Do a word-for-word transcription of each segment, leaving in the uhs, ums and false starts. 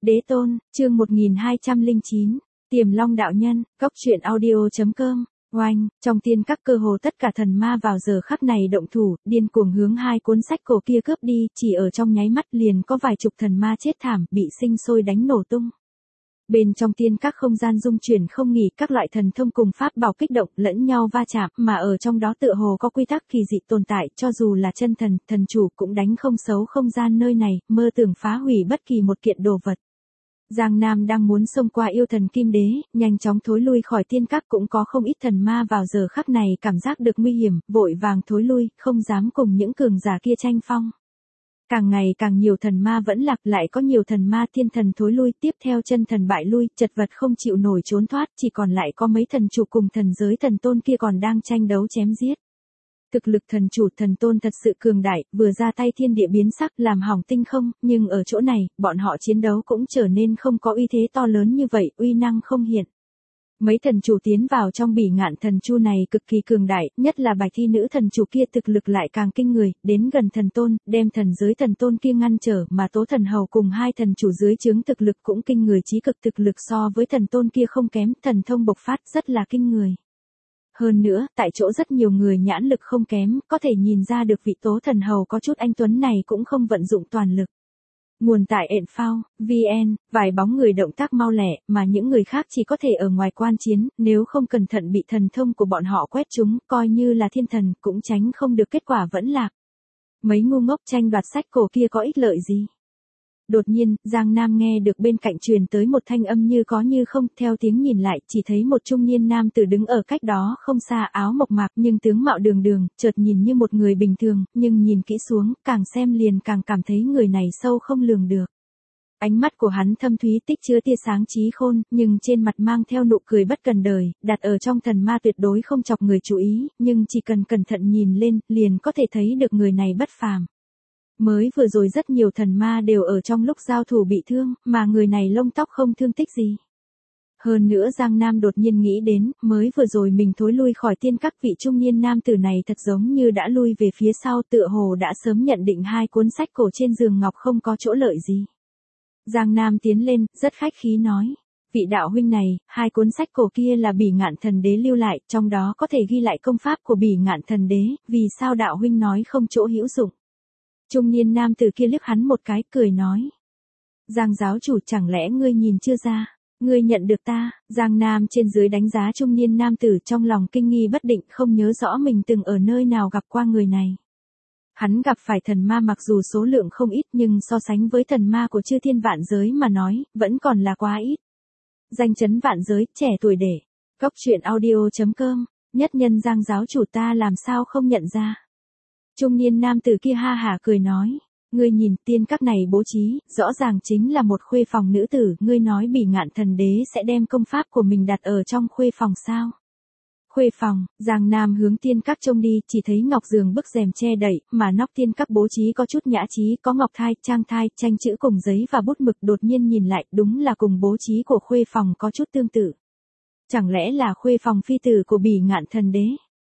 Đế tôn, chương một nghìn hai trăm lẻ chín, Tiềm Long đạo nhân, Cốc truyện audio chấm com. Oanh, trong tiên các cơ hồ tất cả thần ma vào giờ khắc này động thủ, điên cuồng hướng hai cuốn sách cổ kia cướp đi, chỉ ở trong nháy mắt liền có vài chục thần ma chết thảm, bị sinh sôi đánh nổ tung. Bên trong tiên các không gian dung chuyển không nghỉ, các loại thần thông cùng pháp bảo kích động lẫn nhau va chạm, mà ở trong đó tựa hồ có quy tắc kỳ dị tồn tại, cho dù là chân thần, thần chủ cũng đánh không xấu không gian nơi này, mơ tưởng phá hủy bất kỳ một kiện đồ vật. Giang Nam đang muốn xông qua yêu thần kim đế, nhanh chóng thối lui khỏi tiên các, cũng có không ít thần ma vào giờ khắc này cảm giác được nguy hiểm, vội vàng thối lui, không dám cùng những cường giả kia tranh phong. Càng ngày càng nhiều thần ma vẫn lạc, lại có nhiều thần ma thiên thần thối lui, tiếp theo chân thần bại lui, chật vật không chịu nổi trốn thoát, chỉ còn lại có mấy thần chủ cùng thần giới thần tôn kia còn đang tranh đấu chém giết. Thực lực thần chủ thần tôn thật sự cường đại, vừa ra tay thiên địa biến sắc làm hỏng tinh không, nhưng ở chỗ này, bọn họ chiến đấu cũng trở nên không có uy thế to lớn như vậy, uy năng không hiện. Mấy thần chủ tiến vào trong bỉ ngạn thần chu này cực kỳ cường đại, nhất là bạch thi nữ thần chủ kia thực lực lại càng kinh người, đến gần thần tôn, đem thần giới thần tôn kia ngăn trở, mà tố thần hầu cùng hai thần chủ dưới trướng thực lực cũng kinh người, chí cực thực lực so với thần tôn kia không kém, thần thông bộc phát rất là kinh người. Hơn nữa, tại chỗ rất nhiều người nhãn lực không kém, có thể nhìn ra được vị tố thần hầu có chút anh tuấn này cũng không vận dụng toàn lực. Nguồn tại ện phao, vê en, vài bóng người động tác mau lẹ, mà những người khác chỉ có thể ở ngoài quan chiến, nếu không cẩn thận bị thần thông của bọn họ quét trúng, coi như là thiên thần, cũng tránh không được kết quả vẫn lạc. Mấy ngu ngốc tranh đoạt sách cổ kia có ích lợi gì? Đột nhiên, Giang Nam nghe được bên cạnh truyền tới một thanh âm như có như không, theo tiếng nhìn lại, chỉ thấy một trung niên nam tử đứng ở cách đó không xa, áo mộc mạc nhưng tướng mạo đường đường, chợt nhìn như một người bình thường, nhưng nhìn kỹ xuống, càng xem liền càng cảm thấy người này sâu không lường được. Ánh mắt của hắn thâm thúy tích chứa tia sáng trí khôn, nhưng trên mặt mang theo nụ cười bất cần đời, đặt ở trong thần ma tuyệt đối không chọc người chú ý, nhưng chỉ cần cẩn thận nhìn lên, liền có thể thấy được người này bất phàm. Mới vừa rồi rất nhiều thần ma đều ở trong lúc giao thủ bị thương, mà người này lông tóc không thương tích gì. Hơn nữa Giang Nam đột nhiên nghĩ đến, mới vừa rồi mình thối lui khỏi tiên các, vị trung niên nam tử này thật giống như đã lui về phía sau, tựa hồ đã sớm nhận định hai cuốn sách cổ trên giường ngọc không có chỗ lợi gì. Giang Nam tiến lên, rất khách khí nói. Vị đạo huynh này, hai cuốn sách cổ kia là bỉ ngạn thần đế lưu lại, trong đó có thể ghi lại công pháp của bỉ ngạn thần đế, vì sao đạo huynh nói không chỗ hữu dụng? Trung niên nam tử kia liếc hắn một cái, cười nói. Giang giáo chủ, chẳng lẽ ngươi nhìn chưa ra, ngươi nhận được ta? Giang Nam trên dưới đánh giá trung niên nam tử, trong lòng kinh nghi bất định, không nhớ rõ mình từng ở nơi nào gặp qua người này. Hắn gặp phải thần ma mặc dù số lượng không ít, nhưng so sánh với thần ma của chư thiên vạn giới mà nói, vẫn còn là quá ít. Danh chấn vạn giới, trẻ tuổi để. Cốc truyện audio chấm com, nhất nhân Giang giáo chủ, ta làm sao không nhận ra. Trung niên nam tử kia ha hả cười nói, ngươi nhìn tiên các này bố trí, rõ ràng chính là một khuê phòng nữ tử, ngươi nói bỉ ngạn thần đế sẽ đem công pháp của mình đặt ở trong khuê phòng sao? Khuê phòng, Giang Nam hướng tiên các trông đi, chỉ thấy ngọc giường bức rèm che đậy, mà nóc tiên các bố trí có chút nhã trí, có ngọc thai, trang thai, tranh chữ cùng giấy và bút mực, đột nhiên nhìn lại, đúng là cùng bố trí của khuê phòng có chút tương tự. Chẳng lẽ là khuê phòng phi tử của bỉ ngạn thần đế?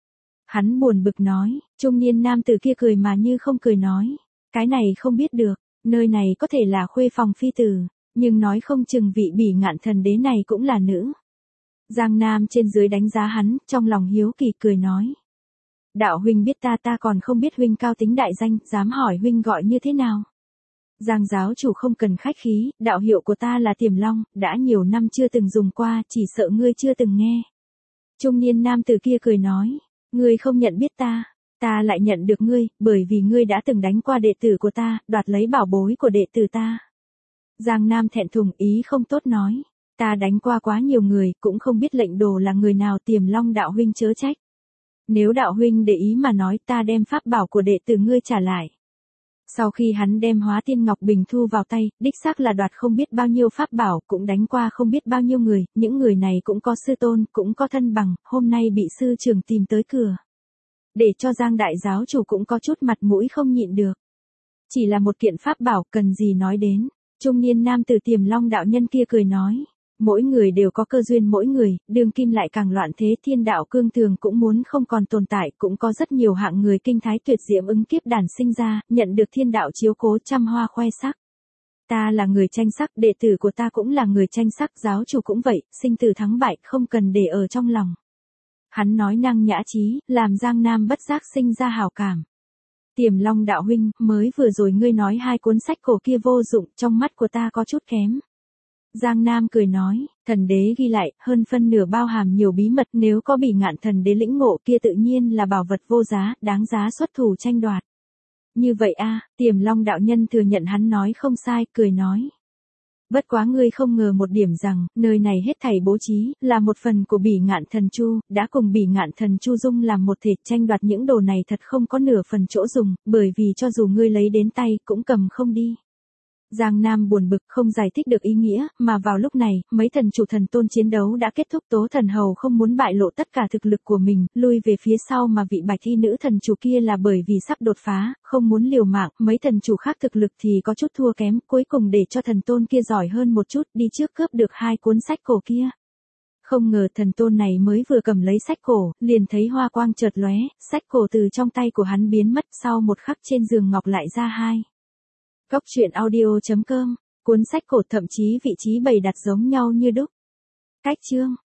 Hắn buồn bực nói, trung niên nam tử kia cười mà như không cười nói, cái này không biết được, nơi này có thể là khuê phòng phi tử, nhưng nói không chừng vị bỉ ngạn thần đế này cũng là nữ. Giang Nam trên dưới đánh giá hắn, trong lòng hiếu kỳ cười nói. Đạo huynh biết ta, ta còn không biết huynh cao tính đại danh, dám hỏi huynh gọi như thế nào? Giang giáo chủ không cần khách khí, đạo hiệu của ta là Tiềm Long, đã nhiều năm chưa từng dùng qua, chỉ sợ ngươi chưa từng nghe. Trung niên nam tử kia cười nói. Ngươi không nhận biết ta, ta lại nhận được ngươi, bởi vì ngươi đã từng đánh qua đệ tử của ta, đoạt lấy bảo bối của đệ tử ta. Giang Nam thẹn thùng, ý không tốt nói, ta đánh qua quá nhiều người, cũng không biết lệnh đồ là người nào, Tiềm Long đạo huynh chớ trách. Nếu đạo huynh để ý mà nói, ta đem pháp bảo của đệ tử ngươi trả lại. Sau khi hắn đem Hóa Tiên Ngọc Bình thu vào tay, đích xác là đoạt không biết bao nhiêu pháp bảo, cũng đánh qua không biết bao nhiêu người, những người này cũng có sư tôn, cũng có thân bằng, hôm nay bị sư trưởng tìm tới cửa. Để cho Giang đại giáo chủ cũng có chút mặt mũi không nhịn được. Chỉ là một kiện pháp bảo, cần gì nói đến. Trung niên nam tử Tiềm Long đạo nhân kia cười nói. Mỗi người đều có cơ duyên mỗi người, đương kim lại càng loạn thế, thiên đạo cương thường cũng muốn không còn tồn tại, cũng có rất nhiều hạng người kinh thái tuyệt diễm ứng kiếp đản sinh ra, nhận được thiên đạo chiếu cố, trăm hoa khoe sắc. Ta là người tranh sắc, đệ tử của ta cũng là người tranh sắc, giáo chủ cũng vậy, sinh tử thắng bại không cần để ở trong lòng. Hắn nói năng nhã trí, làm Giang Nam bất giác sinh ra hảo cảm. Tiềm Long đạo huynh, mới vừa rồi ngươi nói hai cuốn sách cổ kia vô dụng, trong mắt của ta có chút kém. Giang Nam cười nói, thần đế ghi lại, hơn phân nửa bao hàm nhiều bí mật, nếu có Bỉ Ngạn thần đế lĩnh ngộ kia tự nhiên là bảo vật vô giá, đáng giá xuất thủ tranh đoạt. Như vậy a, Tiềm Long đạo nhân thừa nhận hắn nói không sai, cười nói. Bất quá ngươi không ngờ một điểm rằng, nơi này hết thảy bố trí, là một phần của Bỉ Ngạn thần chu, đã cùng Bỉ Ngạn thần chu dung làm một thể, tranh đoạt những đồ này thật không có nửa phần chỗ dùng, bởi vì cho dù ngươi lấy đến tay, cũng cầm không đi. Giang Nam buồn bực không giải thích được ý nghĩa, mà vào lúc này, mấy thần chủ thần tôn chiến đấu đã kết thúc. Tố Thần Hầu không muốn bại lộ tất cả thực lực của mình, lui về phía sau, mà vị bạch y nữ thần chủ kia là bởi vì sắp đột phá, không muốn liều mạng. Mấy thần chủ khác thực lực thì có chút thua kém, cuối cùng để cho thần tôn kia giỏi hơn một chút, đi trước cướp được hai cuốn sách cổ kia. Không ngờ thần tôn này mới vừa cầm lấy sách cổ, liền thấy hoa quang chợt lóe, sách cổ từ trong tay của hắn biến mất, sau một khắc trên giường ngọc lại ra hai. Cốc truyện audio chấm com, cuốn sách cổ thậm chí vị trí bày đặt giống nhau như đúc. Cách chương